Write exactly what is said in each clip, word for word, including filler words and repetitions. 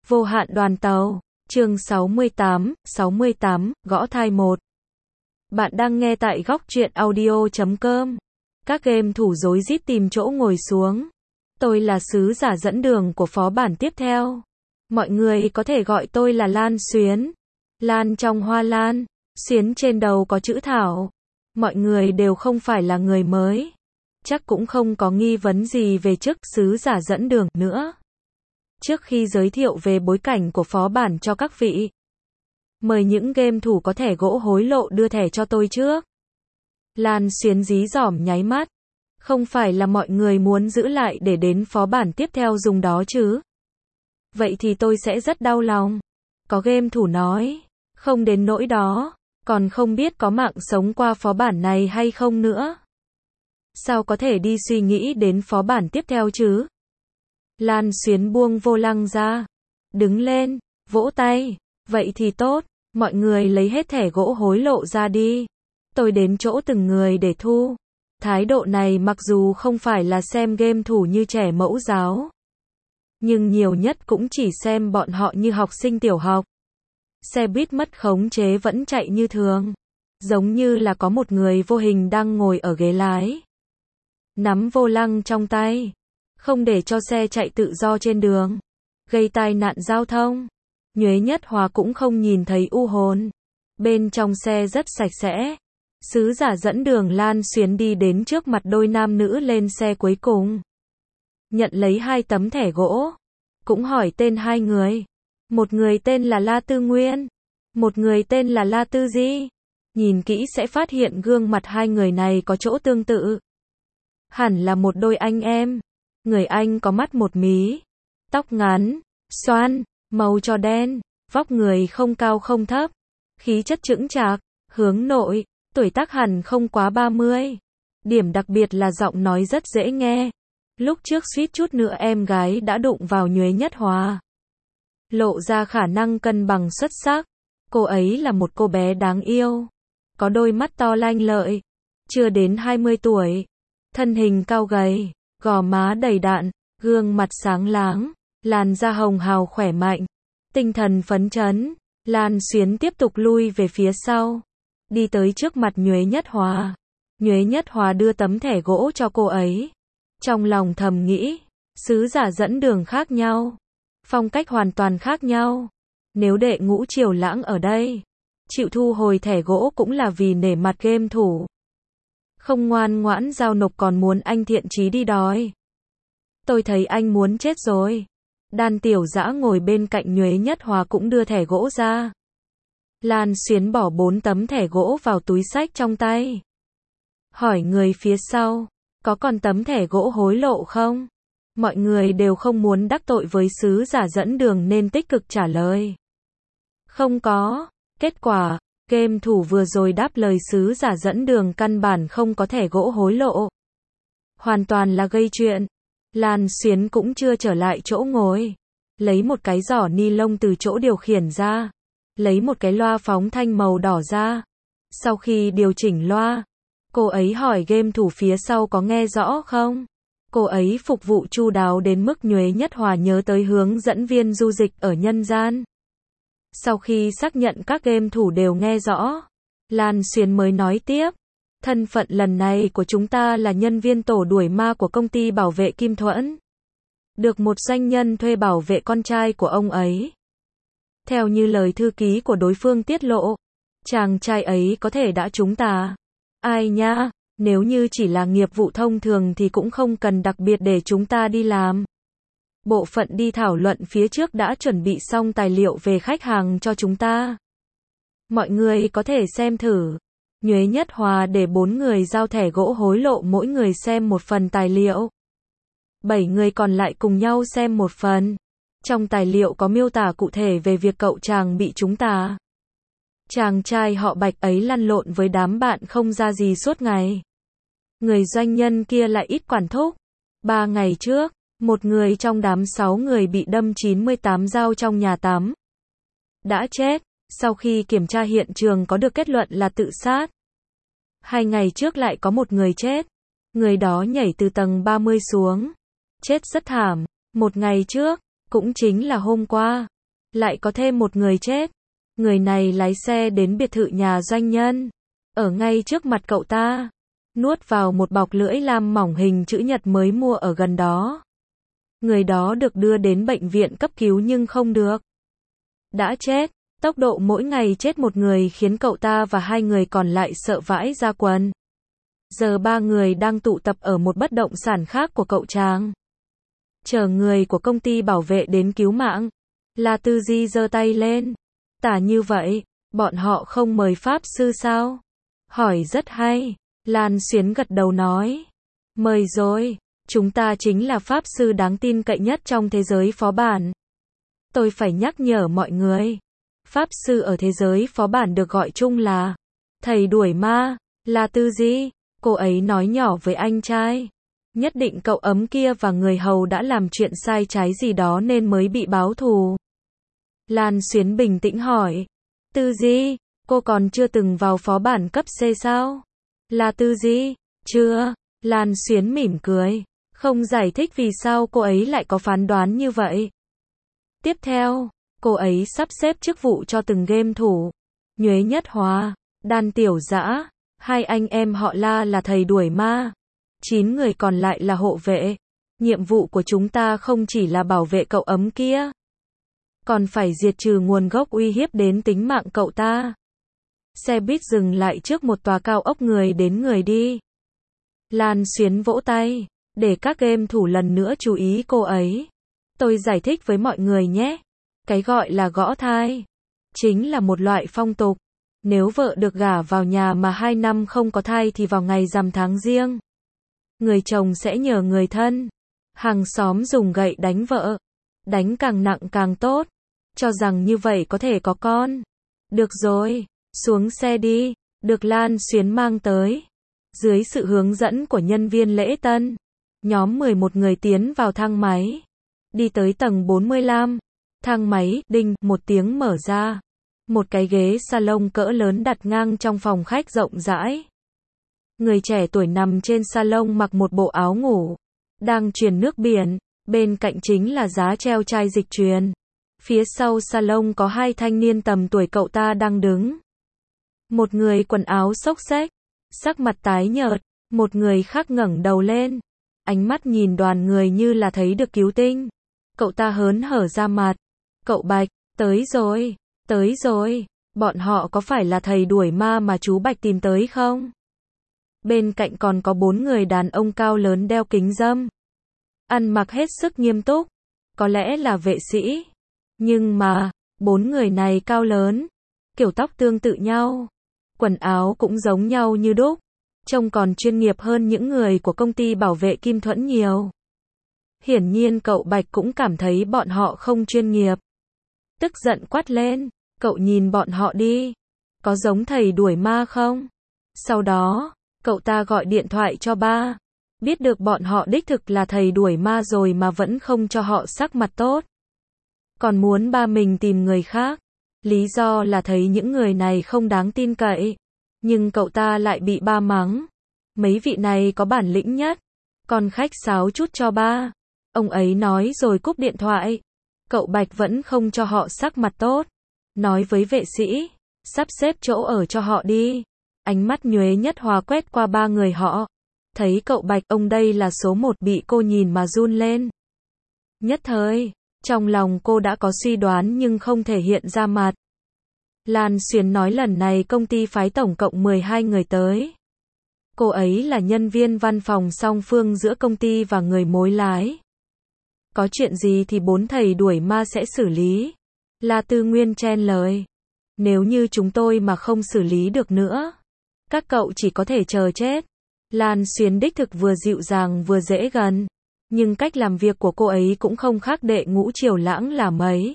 Vô hạn đoàn tàu, chương sáu mươi tám, sáu mươi tám, gõ thai một. Bạn đang nghe tại góc truyện audio chấm com. Các game thủ rối rít tìm chỗ ngồi xuống. Tôi là sứ giả dẫn đường của phó bản tiếp theo. Mọi người có thể gọi tôi là Lan Xuyến. Lan trong hoa lan, xuyến trên đầu có chữ thảo. Mọi người đều không phải là người mới. Chắc cũng không có nghi vấn gì về chức sứ giả dẫn đường nữa. Trước khi giới thiệu về bối cảnh của phó bản cho các vị, mời những game thủ có thẻ gỗ hối lộ đưa thẻ cho tôi trước. Lan Xuyến dí dỏm nháy mắt. Không phải là mọi người muốn giữ lại để đến phó bản tiếp theo dùng đó chứ? Vậy thì tôi sẽ rất đau lòng. Có game thủ nói, không đến nỗi đó, còn không biết có mạng sống qua phó bản này hay không nữa. Sao có thể đi suy nghĩ đến phó bản tiếp theo chứ? Lan Xuyến buông vô lăng ra, đứng lên, vỗ tay. Vậy thì tốt, mọi người lấy hết thẻ gỗ hối lộ ra đi. Tôi đến chỗ từng người để thu. Thái độ này mặc dù không phải là xem game thủ như trẻ mẫu giáo, nhưng nhiều nhất cũng chỉ xem bọn họ như học sinh tiểu học. Xe buýt mất khống chế vẫn chạy như thường, giống như là có một người vô hình đang ngồi ở ghế lái, nắm vô lăng trong tay, không để cho xe chạy tự do trên đường, gây tai nạn giao thông. Nhuế Nhất Hòa cũng không nhìn thấy u hồn. Bên trong xe rất sạch sẽ. Sứ giả dẫn đường Lan Xuyến đi đến trước mặt đôi nam nữ lên xe cuối cùng. Nhận lấy hai tấm thẻ gỗ. Cũng hỏi tên hai người. Một người tên là La Tư Nguyên. Một người tên là La Tư Di. Nhìn kỹ sẽ phát hiện gương mặt hai người này có chỗ tương tự. Hẳn là một đôi anh em. Người anh có mắt một mí. Tóc ngắn, xoăn, màu trò đen. Vóc người không cao không thấp. Khí chất chững chạc, hướng nội. Tuổi tác hẳn không quá ba mươi. Điểm đặc biệt là giọng nói rất dễ nghe. Lúc trước suýt chút nữa em gái đã đụng vào Nhuế Nhất Hòa. Lộ ra khả năng cân bằng xuất sắc. Cô ấy là một cô bé đáng yêu. Có đôi mắt to lanh lợi. Chưa đến hai mươi tuổi. Thân hình cao gầy. Gò má đầy đặn. Gương mặt sáng láng. Làn da hồng hào khỏe mạnh. Tinh thần phấn chấn. Lan Xuyến tiếp tục lui về phía sau. Đi tới trước mặt Nhuế Nhất Hòa. Nhuế Nhất Hòa đưa tấm thẻ gỗ cho cô ấy. Trong lòng thầm nghĩ, sứ giả dẫn đường khác nhau. Phong cách hoàn toàn khác nhau. Nếu đệ Ngũ Triều Lãng ở đây, chịu thu hồi thẻ gỗ cũng là vì nể mặt game thủ. Không ngoan ngoãn giao nộp còn muốn anh thiện chí đi đòi. Tôi thấy anh muốn chết rồi. Đan Tiểu Dã ngồi bên cạnh Nhuế Nhất Hòa cũng đưa thẻ gỗ ra. Lan Xuyến bỏ bốn tấm thẻ gỗ vào túi xách trong tay. Hỏi người phía sau, có còn tấm thẻ gỗ hối lộ không? Mọi người đều không muốn đắc tội với sứ giả dẫn đường nên tích cực trả lời. Không có. Kết quả, game thủ vừa rồi đáp lời sứ giả dẫn đường căn bản không có thẻ gỗ hối lộ. Hoàn toàn là gây chuyện. Lan Xuyến cũng chưa trở lại chỗ ngồi. Lấy một cái giỏ ni lông từ chỗ điều khiển ra. Lấy một cái loa phóng thanh màu đỏ ra. Sau khi điều chỉnh loa, cô ấy hỏi game thủ phía sau có nghe rõ không? Cô ấy phục vụ chu đáo đến mức Nhuế Nhất Hòa nhớ tới hướng dẫn viên du dịch ở nhân gian. Sau khi xác nhận các game thủ đều nghe rõ, Lan Xuyến mới nói tiếp. Thân phận lần này của chúng ta là nhân viên tổ đuổi ma của công ty bảo vệ Kim Thuẫn. Được một doanh nhân thuê bảo vệ con trai của ông ấy. Theo như lời thư ký của đối phương tiết lộ, chàng trai ấy có thể đã trúng tà. Ai nha, nếu như chỉ là nghiệp vụ thông thường thì cũng không cần đặc biệt để chúng ta đi làm. Bộ phận đi thảo luận phía trước đã chuẩn bị xong tài liệu về khách hàng cho chúng ta. Mọi người có thể xem thử. Nhuế Nhất Hòa để bốn người giao thẻ gỗ hối lộ mỗi người xem một phần tài liệu. Bảy người còn lại cùng nhau xem một phần. Trong tài liệu có miêu tả cụ thể về việc cậu chàng bị trúng tà. Chàng trai họ Bạch ấy lăn lộn với đám bạn không ra gì suốt ngày. Người doanh nhân kia lại ít quản thúc. Ba ngày trước, một người trong đám sáu người bị đâm chín mươi tám dao trong nhà tắm. Đã chết, sau khi kiểm tra hiện trường có được kết luận là tự sát. Hai ngày trước lại có một người chết. Người đó nhảy từ tầng ba mươi xuống. Chết rất thảm. Một ngày trước, cũng chính là hôm qua, lại có thêm một người chết. Người này lái xe đến biệt thự nhà doanh nhân, ở ngay trước mặt cậu ta, nuốt vào một bọc lưỡi lam mỏng hình chữ nhật mới mua ở gần đó. Người đó được đưa đến bệnh viện cấp cứu nhưng không được. Đã chết, tốc độ mỗi ngày chết một người khiến cậu ta và hai người còn lại sợ vãi ra quần. Giờ ba người đang tụ tập ở một bất động sản khác của cậu chàng, chờ người của công ty bảo vệ đến cứu mạng. La Tư Di giơ tay lên. Tả như vậy, bọn họ không mời pháp sư sao? Hỏi rất hay. Lan Xuyến gật đầu nói. Mời rồi, chúng ta chính là pháp sư đáng tin cậy nhất trong thế giới phó bản. Tôi phải nhắc nhở mọi người. Pháp sư ở thế giới phó bản được gọi chung là thầy đuổi ma. La Tư Di, cô ấy nói nhỏ với anh trai. Nhất định cậu ấm kia và người hầu đã làm chuyện sai trái gì đó nên mới bị báo thù. Lan Xuyến bình tĩnh hỏi. Tư Di, cô còn chưa từng vào phó bản cấp C sao? La Tư Di, chưa. Lan Xuyến mỉm cười, không giải thích vì sao cô ấy lại có phán đoán như vậy. Tiếp theo, cô ấy sắp xếp chức vụ cho từng game thủ. Nhuế Nhất Hòa, Đan Tiểu Dã, hai anh em họ La là thầy đuổi ma. Chín người còn lại là hộ vệ. Nhiệm vụ của chúng ta không chỉ là bảo vệ cậu ấm kia, còn phải diệt trừ nguồn gốc uy hiếp đến tính mạng cậu ta. Xe buýt dừng lại trước một tòa cao ốc, người đến người đi. Lan Xuyến vỗ tay, để các game thủ lần nữa chú ý cô ấy. Tôi giải thích với mọi người nhé. Cái gọi là gõ thai chính là một loại phong tục. Nếu vợ được gả vào nhà mà hai năm không có thai thì vào ngày rằm tháng riêng, người chồng sẽ nhờ người thân, hàng xóm dùng gậy đánh vợ. Đánh càng nặng càng tốt, cho rằng như vậy có thể có con. Được rồi, xuống xe đi, được Lan Xuyến mang tới. Dưới sự hướng dẫn của nhân viên lễ tân, nhóm mười một người tiến vào thang máy. Đi tới tầng bốn mươi lăm, thang máy, đinh, một tiếng mở ra. Một cái ghế salon cỡ lớn đặt ngang trong phòng khách rộng rãi. Người trẻ tuổi nằm trên salon mặc một bộ áo ngủ, đang truyền nước biển. Bên cạnh chính là giá treo chai dịch truyền. Phía sau salon có hai thanh niên tầm tuổi cậu ta đang đứng. Một người quần áo xốc xếch, sắc mặt tái nhợt, một người khác ngẩng đầu lên, ánh mắt nhìn đoàn người như là thấy được cứu tinh. Cậu ta hớn hở ra mặt. Cậu Bạch, tới rồi, tới rồi, bọn họ có phải là thầy đuổi ma mà chú Bạch tìm tới không? Bên cạnh còn có bốn người đàn ông cao lớn đeo kính râm, ăn mặc hết sức nghiêm túc, có lẽ là vệ sĩ. Nhưng mà, bốn người này cao lớn, kiểu tóc tương tự nhau, quần áo cũng giống nhau như đúc, trông còn chuyên nghiệp hơn những người của công ty bảo vệ Kim Thuẫn nhiều. Hiển nhiên cậu Bạch cũng cảm thấy bọn họ không chuyên nghiệp. Tức giận quát lên, cậu nhìn bọn họ đi, có giống thầy đuổi ma không? Sau đó, cậu ta gọi điện thoại cho ba. Biết được bọn họ đích thực là thầy đuổi ma rồi mà vẫn không cho họ sắc mặt tốt. Còn muốn ba mình tìm người khác. Lý do là thấy những người này không đáng tin cậy. Nhưng cậu ta lại bị ba mắng. Mấy vị này có bản lĩnh nhất. Còn khách sáo chút cho ba. Ông ấy nói rồi cúp điện thoại. Cậu Bạch vẫn không cho họ sắc mặt tốt. Nói với vệ sĩ, sắp xếp chỗ ở cho họ đi. Ánh mắt Nhuế Nhất Hòa quét qua ba người họ. Thấy cậu Bạch, ông đây là số một, bị cô nhìn mà run lên. Nhất thời, trong lòng cô đã có suy đoán nhưng không thể hiện ra mặt. Lan Xuyến nói lần này công ty phái tổng cộng mười hai người tới. Cô ấy là nhân viên văn phòng song phương giữa công ty và người mối lái. Có chuyện gì thì bốn thầy đuổi ma sẽ xử lý. La Tư Nguyên chen lời. Nếu như chúng tôi mà không xử lý được nữa, các cậu chỉ có thể chờ chết. Lan Xuyến đích thực vừa dịu dàng vừa dễ gần, nhưng cách làm việc của cô ấy cũng không khác đệ ngũ Triều Lãng là mấy.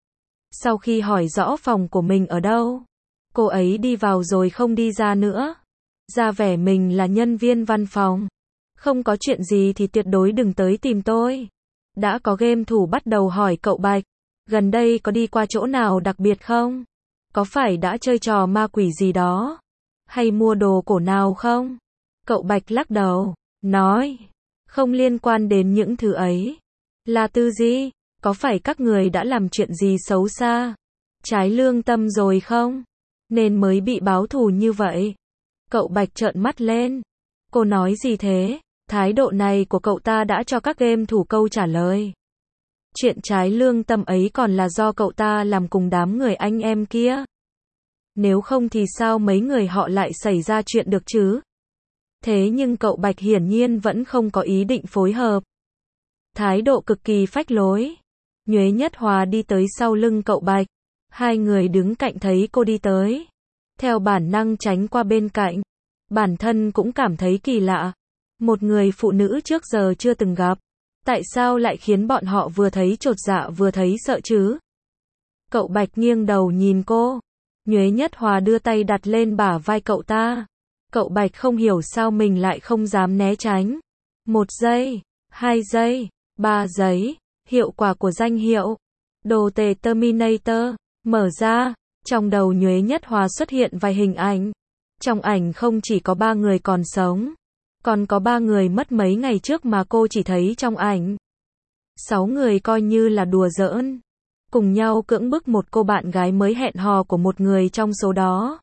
Sau khi hỏi rõ phòng của mình ở đâu, cô ấy đi vào rồi không đi ra nữa. Ra vẻ mình là nhân viên văn phòng. Không có chuyện gì thì tuyệt đối đừng tới tìm tôi. Đã có game thủ bắt đầu hỏi cậu Bạch, gần đây có đi qua chỗ nào đặc biệt không? Có phải đã chơi trò ma quỷ gì đó? Hay mua đồ cổ nào không? Cậu Bạch lắc đầu, nói, không liên quan đến những thứ ấy. La Tư Di, Có phải các người đã làm chuyện gì xấu xa, trái lương tâm rồi không? Nên mới bị báo thù như vậy. Cậu Bạch trợn mắt lên. Cô nói gì thế? Thái độ này của cậu ta đã cho các game thủ câu trả lời. Chuyện trái lương tâm ấy còn là do cậu ta làm cùng đám người anh em kia. Nếu không thì sao mấy người họ lại xảy ra chuyện được chứ? Thế nhưng cậu Bạch hiển nhiên vẫn không có ý định phối hợp. Thái độ cực kỳ phách lối. Nhuế Nhất Hòa đi tới sau lưng cậu Bạch. Hai người đứng cạnh thấy cô đi tới. Theo bản năng tránh qua bên cạnh. Bản thân cũng cảm thấy kỳ lạ. Một người phụ nữ trước giờ chưa từng gặp. Tại sao lại khiến bọn họ vừa thấy chột dạ vừa thấy sợ chứ? Cậu Bạch nghiêng đầu nhìn cô. Nhuế Nhất Hòa đưa tay đặt lên bả vai cậu ta. Cậu Bạch không hiểu sao mình lại không dám né tránh. Một giây, hai giây, ba giây. Hiệu quả của danh hiệu Đồ tề Terminator mở ra. Trong đầu Nhuế Nhất Hòa xuất hiện vài hình ảnh. Trong ảnh không chỉ có ba người còn sống, còn có ba người mất mấy ngày trước mà cô chỉ thấy trong ảnh. Sáu người coi như là đùa giỡn, cùng nhau cưỡng bức một cô bạn gái mới hẹn hò của một người trong số đó.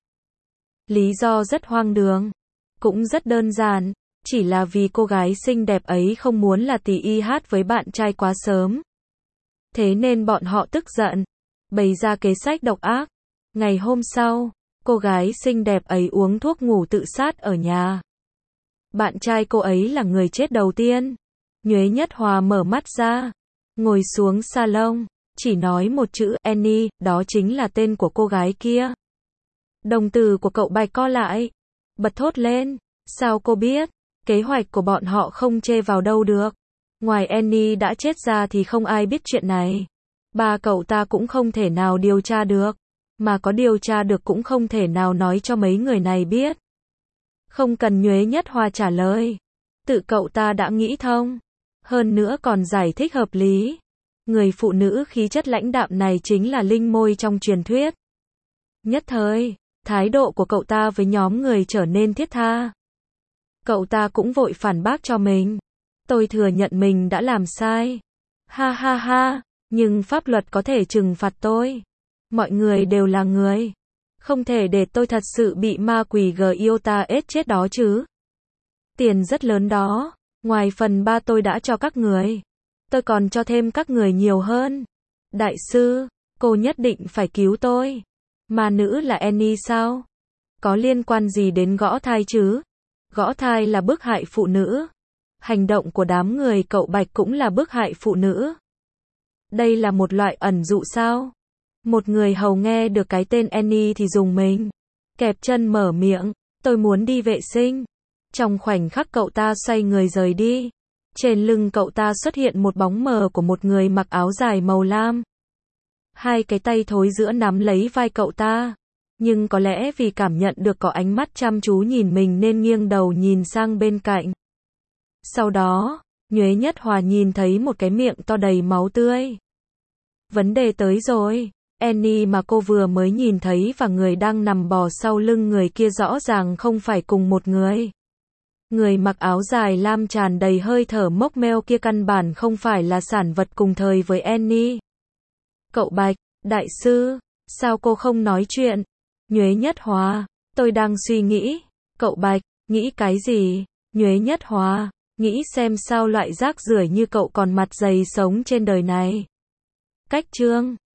Lý do rất hoang đường, cũng rất đơn giản, chỉ là vì cô gái xinh đẹp ấy không muốn là tỷ y hát với bạn trai quá sớm. Thế nên bọn họ tức giận, bày ra kế sách độc ác. Ngày hôm sau, cô gái xinh đẹp ấy uống thuốc ngủ tự sát ở nhà. Bạn trai cô ấy là người chết đầu tiên. Nhuế Nhất Hòa mở mắt ra, ngồi xuống salon, chỉ nói một chữ Annie, đó chính là tên của cô gái kia. Đồng tử của cậu Bạch co lại, bật thốt lên, sao cô biết? Kế hoạch của bọn họ không chê vào đâu được. Ngoài Annie đã chết ra thì không ai biết chuyện này. Ba cậu ta cũng không thể nào điều tra được. Mà có điều tra được cũng không thể nào nói cho mấy người này biết. Không cần Nhuế Nhất Hòa trả lời. Tự cậu ta đã nghĩ thông. Hơn nữa còn giải thích hợp lý. Người phụ nữ khí chất lãnh đạm này chính là linh môi trong truyền thuyết. Nhất thời, thái độ của cậu ta với nhóm người trở nên thiết tha. Cậu ta cũng vội phản bác cho mình. Tôi thừa nhận mình đã làm sai. Ha ha ha, nhưng pháp luật có thể trừng phạt tôi. Mọi người đều là người. Không thể để tôi thật sự bị ma quỷ Giota ết chết đó chứ. Tiền rất lớn đó. Ngoài phần ba tôi đã cho các người, tôi còn cho thêm các người nhiều hơn. Đại sư, cô nhất định phải cứu tôi. Ma nữ là Annie sao? Có liên quan gì đến gõ thai chứ? Gõ thai là bức hại phụ nữ. Hành động của đám người cậu Bạch cũng là bức hại phụ nữ. Đây là một loại ẩn dụ sao? Một người hầu nghe được cái tên Annie thì dùng mình. Kẹp chân mở miệng, tôi muốn đi vệ sinh. Trong khoảnh khắc cậu ta xoay người rời đi. Trên lưng cậu ta xuất hiện một bóng mờ của một người mặc áo dài màu lam. Hai cái tay thối giữa nắm lấy vai cậu ta. Nhưng có lẽ vì cảm nhận được có ánh mắt chăm chú nhìn mình nên nghiêng đầu nhìn sang bên cạnh. Sau đó, Nhuế Nhất Hòa nhìn thấy một cái miệng to đầy máu tươi. Vấn đề tới rồi. Annie mà cô vừa mới nhìn thấy và người đang nằm bò sau lưng người kia rõ ràng không phải cùng một người. Người mặc áo dài lam tràn đầy hơi thở mốc meo kia căn bản không phải là sản vật cùng thời với Annie. Cậu Bạch, đại sư, sao cô không nói chuyện? Nhuế Nhất Hòa, tôi đang suy nghĩ. Cậu Bạch, nghĩ cái gì? Nhuế Nhất Hòa, nghĩ xem sao loại rác rưởi như cậu còn mặt dày sống trên đời này. Cách chương